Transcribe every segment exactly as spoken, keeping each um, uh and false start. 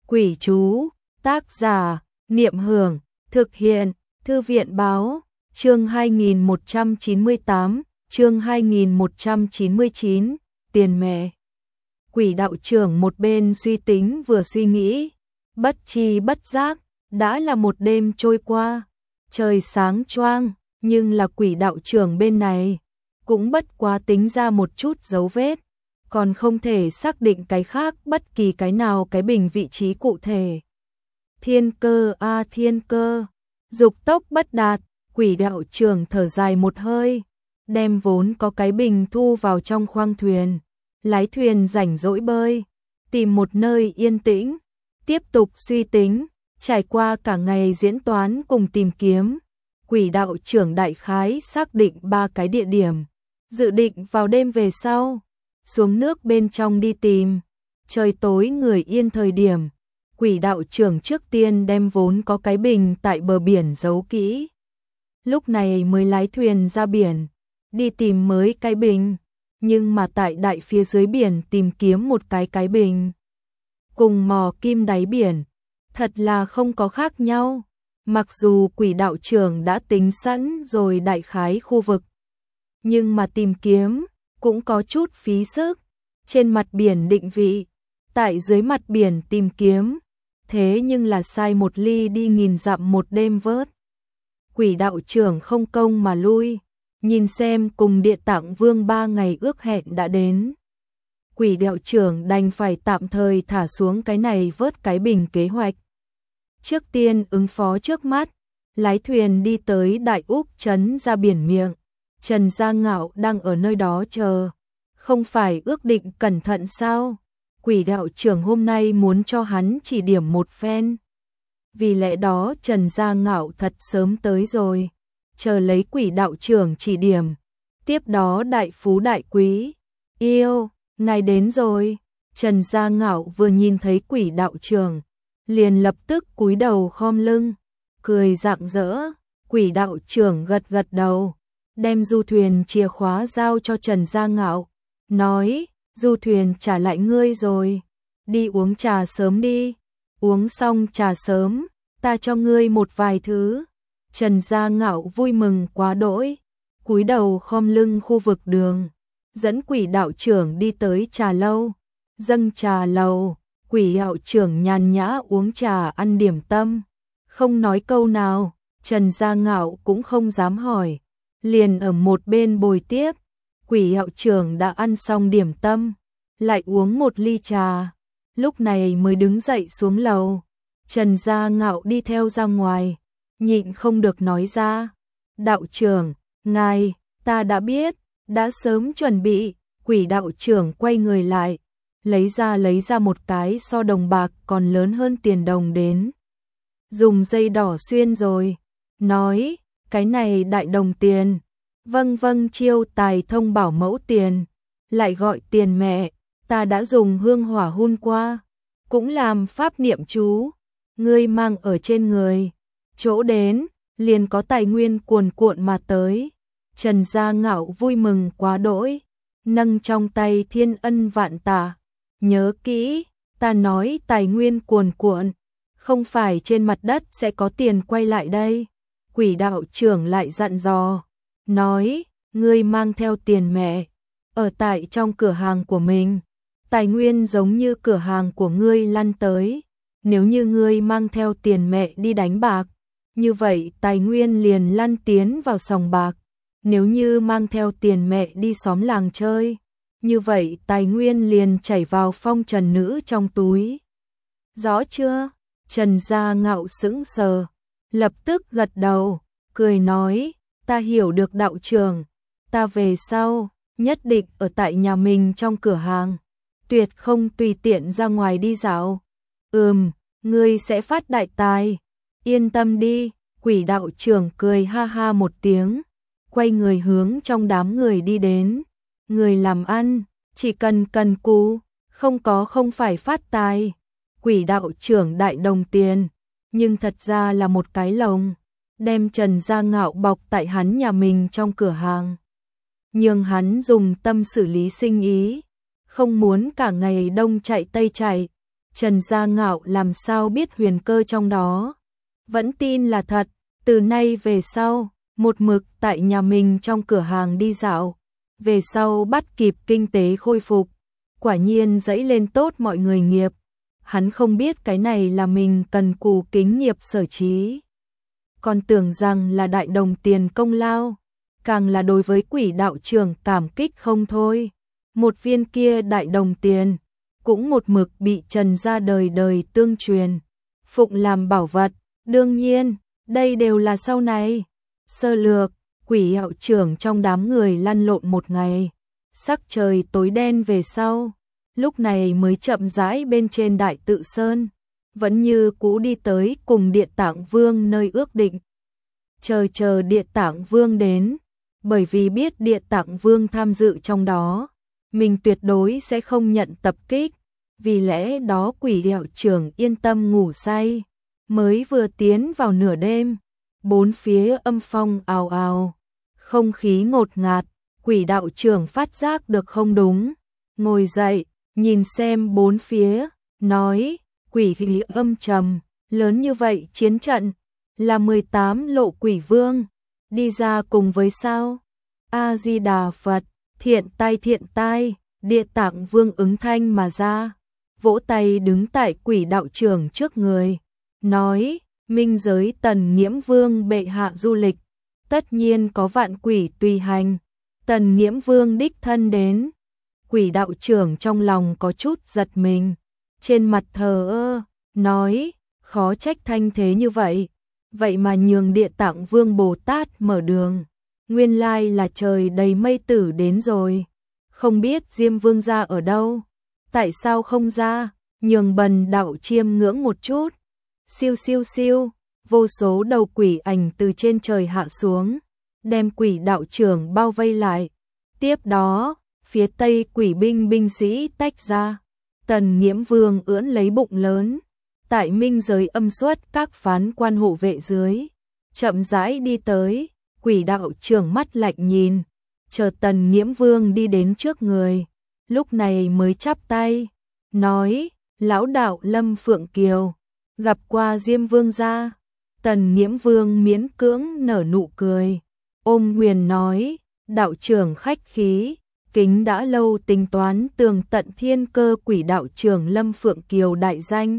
Quỷ chú, tác giả, Niệm Hưởng, thực hiện, Thư viện Báo, chương hai nghìn một trăm chín mươi tám, chương hai nghìn một trăm chín mươi chín, tiền mẹ. Quỷ đạo trưởng một bên suy tính vừa suy nghĩ, bất chi bất giác, đã là một đêm trôi qua, trời sáng choang, nhưng là quỷ đạo trưởng bên này, cũng bất quá tính ra một chút dấu vết, còn không thể xác định cái khác bất kỳ cái nào cái bình vị trí cụ thể. Thiên cơ a à, thiên cơ, dục tốc bất đạt, quỷ đạo trưởng thở dài một hơi, đem vốn có cái bình thu vào trong khoang thuyền, lái thuyền rảnh rỗi bơi, tìm một nơi yên tĩnh, tiếp tục suy tính, trải qua cả ngày diễn toán cùng tìm kiếm, quỷ đạo trưởng đại khái xác định ba cái địa điểm, dự định vào đêm về sau, xuống nước bên trong đi tìm, trời tối người yên thời điểm, quỷ đạo trưởng trước tiên đem vốn có cái bình tại bờ biển giấu kỹ. Lúc này mới lái thuyền ra biển, đi tìm mới cái bình, nhưng mà tại đại phía dưới biển tìm kiếm một cái cái bình. Cùng mò kim đáy biển, thật là không có khác nhau, mặc dù quỷ đạo trưởng đã tính sẵn rồi đại khái khu vực. Nhưng mà tìm kiếm, cũng có chút phí sức, trên mặt biển định vị, tại dưới mặt biển tìm kiếm, thế nhưng là sai một ly đi nghìn dặm một đêm vớt. Quỷ đạo trưởng không công mà lui, nhìn xem cùng Địa Tạng Vương ba ngày ước hẹn đã đến. Quỷ đạo trưởng đành phải tạm thời thả xuống cái này vớt cái bình kế hoạch. Trước tiên ứng phó trước mắt, lái thuyền đi tới Đại Úc trấn ra biển miệng. Trần Gia Ngạo đang ở nơi đó chờ, không phải ước định cẩn thận sao? Quỷ đạo trưởng hôm nay muốn cho hắn chỉ điểm một phen. Vì lẽ đó Trần Gia Ngạo thật sớm tới rồi, chờ lấy quỷ đạo trưởng chỉ điểm. Tiếp đó đại phú đại quý, yêu, ngài đến rồi. Trần Gia Ngạo vừa nhìn thấy quỷ đạo trưởng, liền lập tức cúi đầu khom lưng, cười rạng rỡ. Quỷ đạo trưởng gật gật đầu, đem du thuyền chìa khóa giao cho Trần Gia Ngạo, nói, du thuyền trả lại ngươi rồi, đi uống trà sớm đi, uống xong trà sớm, ta cho ngươi một vài thứ. Trần Gia Ngạo vui mừng quá đỗi, cúi đầu khom lưng khu vực đường, dẫn quỷ đạo trưởng đi tới trà lâu, dâng trà lầu, quỷ đạo trưởng nhàn nhã uống trà ăn điểm tâm, không nói câu nào, Trần Gia Ngạo cũng không dám hỏi. Liền ở một bên bồi tiếp, quỷ đạo trưởng đã ăn xong điểm tâm, lại uống một ly trà, lúc này mới đứng dậy xuống lầu. Trần Gia Ngạo đi theo ra ngoài, nhịn không được nói ra, đạo trưởng, ngài, ta đã biết, đã sớm chuẩn bị. Quỷ đạo trưởng quay người lại, lấy ra lấy ra một cái so đồng bạc còn lớn hơn tiền đồng đến, dùng dây đỏ xuyên rồi, nói, cái này đại đồng tiền, vâng vâng chiêu tài thông bảo mẫu tiền, lại gọi tiền mẹ, ta đã dùng hương hỏa hun qua, cũng làm pháp niệm chú, ngươi mang ở trên người, chỗ đến, liền có tài nguyên cuồn cuộn mà tới. Trần Gia Ngạo vui mừng quá đỗi, nâng trong tay thiên ân vạn tạ, nhớ kỹ, ta nói tài nguyên cuồn cuộn, không phải trên mặt đất sẽ có tiền quay lại đây. Quỷ đạo trưởng lại dặn dò, nói, ngươi mang theo tiền mẹ, ở tại trong cửa hàng của mình, tài nguyên giống như cửa hàng của ngươi lăn tới, nếu như ngươi mang theo tiền mẹ đi đánh bạc, như vậy tài nguyên liền lăn tiến vào sòng bạc, nếu như mang theo tiền mẹ đi xóm làng chơi, như vậy tài nguyên liền chảy vào phong trần nữ trong túi. Rõ chưa? Trần Gia Ngạo sững sờ, lập tức gật đầu, cười nói, ta hiểu được đạo trưởng, ta về sau, nhất định ở tại nhà mình trong cửa hàng, tuyệt không tùy tiện ra ngoài đi dạo. Ừm, ngươi sẽ phát đại tài, yên tâm đi. Quỷ đạo trưởng cười ha ha một tiếng, quay người hướng trong đám người đi đến. Người làm ăn, chỉ cần cần cù, không có không phải phát tài. Quỷ đạo trưởng đại đồng tiền, nhưng thật ra là một cái lồng, đem Trần Gia Ngạo bọc tại hắn nhà mình trong cửa hàng, nhưng hắn dùng tâm xử lý sinh ý, không muốn cả ngày đông chạy tây chạy, Trần Gia Ngạo làm sao biết huyền cơ trong đó, vẫn tin là thật, từ nay về sau, một mực tại nhà mình trong cửa hàng đi dạo, về sau bắt kịp kinh tế khôi phục, quả nhiên dẫy lên tốt mọi người nghiệp, hắn không biết cái này là mình cần cù kính nghiệp sở trí, còn tưởng rằng là đại đồng tiền công lao, càng là đối với Quỷ đạo trưởng cảm kích không thôi, một viên kia đại đồng tiền, cũng một mực bị Trần gia đời đời tương truyền, phụng làm bảo vật, đương nhiên, đây đều là sau này. Sơ lược, Quỷ đạo trưởng trong đám người lăn lộn một ngày, sắc trời tối đen về sau, lúc này mới chậm rãi bên trên Đại Tự Sơn, vẫn như cũ đi tới cùng Địa Tạng Vương nơi ước định. Chờ chờ Địa Tạng Vương đến, bởi vì biết Địa Tạng Vương tham dự trong đó, mình tuyệt đối sẽ không nhận tập kích, vì lẽ đó Quỷ đạo trưởng yên tâm ngủ say, mới vừa tiến vào nửa đêm, bốn phía âm phong ào ào, không khí ngột ngạt, Quỷ đạo trưởng phát giác được không đúng, ngồi dậy, nhìn xem bốn phía, nói, quỷ khí âm trầm, lớn như vậy chiến trận, là mười tám lộ quỷ vương, đi ra cùng với sao? A-di-đà Phật, thiện tai thiện tai, Địa Tạng Vương ứng thanh mà ra, vỗ tay đứng tại Quỷ đạo trưởng trước người, nói, minh giới Tần Nghiễm Vương bệ hạ du lịch, tất nhiên có vạn quỷ tùy hành, Tần Nghiễm Vương đích thân đến. Quỷ đạo trưởng trong lòng có chút giật mình, trên mặt thờ ơ, nói, khó trách thanh thế như vậy, vậy mà nhường Địa Tạng Vương Bồ Tát mở đường, nguyên lai là trời đầy mây tử đến rồi, không biết Diêm Vương gia ở đâu, tại sao không ra, nhường bần đạo chiêm ngưỡng một chút, siêu siêu siêu, vô số đầu quỷ ảnh từ trên trời hạ xuống, đem Quỷ đạo trưởng bao vây lại, tiếp đó, phía tây quỷ binh binh sĩ tách ra, Tần Nghiễm Vương ưỡn lấy bụng lớn, tại minh giới âm xuất các phán quan hộ vệ dưới, chậm rãi đi tới, Quỷ đạo trưởng mắt lạnh nhìn, chờ Tần Nghiễm Vương đi đến trước người, lúc này mới chắp tay, nói, lão đạo Lâm Phượng Kiều, gặp qua Diêm Vương gia, Tần Nghiễm Vương miễn cưỡng nở nụ cười, ôm quyền nói, đạo trưởng khách khí, kính đã lâu tính toán tường tận thiên cơ Quỷ đạo trưởng Lâm Phượng Kiều đại danh.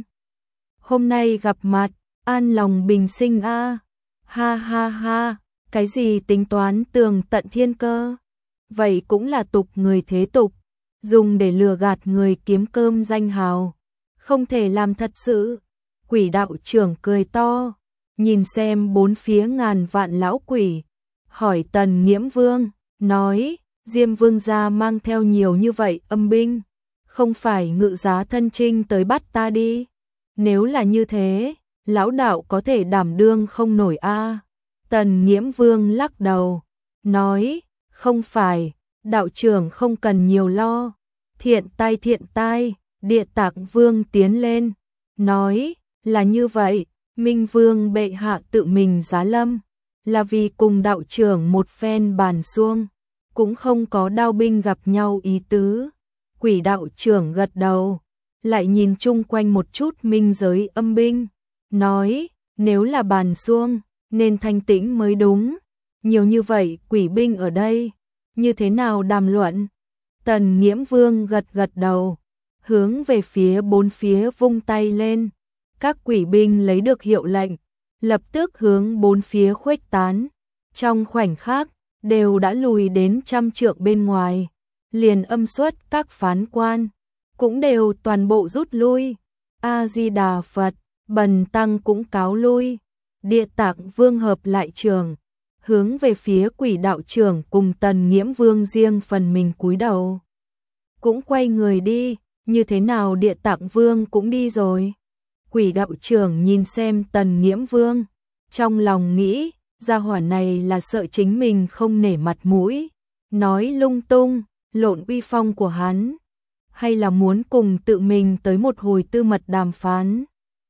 Hôm nay gặp mặt, an lòng bình sinh a, ha ha ha, cái gì tính toán tường tận thiên cơ? Vậy cũng là tục người thế tục, dùng để lừa gạt người kiếm cơm danh hào, không thể làm thật sự. Quỷ đạo trưởng cười to, nhìn xem bốn phía ngàn vạn lão quỷ, hỏi Tần Nghiễm Vương, nói, Diêm Vương gia mang theo nhiều như vậy âm binh, không phải ngự giá thân chinh tới bắt ta đi, nếu là như thế, lão đạo có thể đảm đương không nổi a. Tần Nghiễm Vương lắc đầu, nói, không phải, đạo trưởng không cần nhiều lo, thiện tai thiện tai, Địa Tạng Vương tiến lên, nói, là như vậy, Minh Vương bệ hạ tự mình giá lâm, là vì cùng đạo trưởng một phen bàn xuông, cũng không có đao binh gặp nhau ý tứ. Quỷ đạo trưởng gật đầu, lại nhìn chung quanh một chút minh giới âm binh, nói, nếu là bàn xuông, nên thanh tĩnh mới đúng, nhiều như vậy quỷ binh ở đây, như thế nào đàm luận? Tần Nghiễm Vương gật gật đầu, hướng về phía bốn phía vung tay lên, các quỷ binh lấy được hiệu lệnh, lập tức hướng bốn phía khuếch tán, trong khoảnh khắc, đều đã lùi đến trăm trượng bên ngoài, liền âm xuất các phán quan, cũng đều toàn bộ rút lui, A-di-đà Phật, bần tăng cũng cáo lui, Địa Tạng Vương hợp lại trường, hướng về phía Quỷ đạo trưởng cùng Tần Nghiễm Vương riêng phần mình cúi đầu, cũng quay người đi, như thế nào Địa Tạng Vương cũng đi rồi. Quỷ đạo trưởng nhìn xem Tần Nghiễm Vương, trong lòng nghĩ, gia hỏa này là sợ chính mình không nể mặt mũi, nói lung tung, lộn uy phong của hắn, hay là muốn cùng tự mình tới một hồi tư mật đàm phán.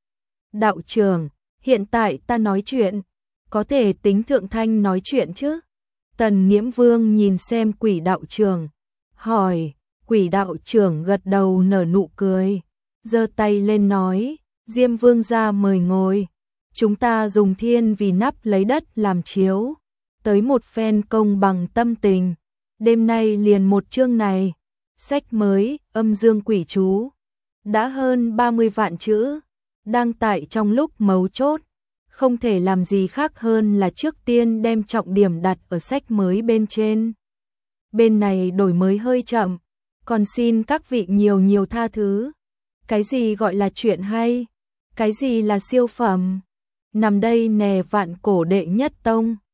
Đạo trưởng, hiện tại ta nói chuyện, có thể tính thượng thanh nói chuyện chứ? Tần Nghiễm Vương nhìn xem Quỷ đạo trưởng, hỏi, Quỷ đạo trưởng gật đầu nở nụ cười, giơ tay lên nói, Diêm Vương gia mời ngồi. Chúng ta dùng thiên vì nắp lấy đất làm chiếu, tới một phen công bằng tâm tình. Đêm nay liền một chương này, sách mới, âm dương quỷ chú, đã hơn ba mươi vạn chữ, đang tại trong lúc mấu chốt, không thể làm gì khác hơn là trước tiên đem trọng điểm đặt ở sách mới bên trên. Bên này đổi mới hơi chậm, còn xin các vị nhiều nhiều tha thứ. Cái gì gọi là chuyện hay? Cái gì là siêu phẩm? Nằm đây nè vạn cổ đệ nhất tông.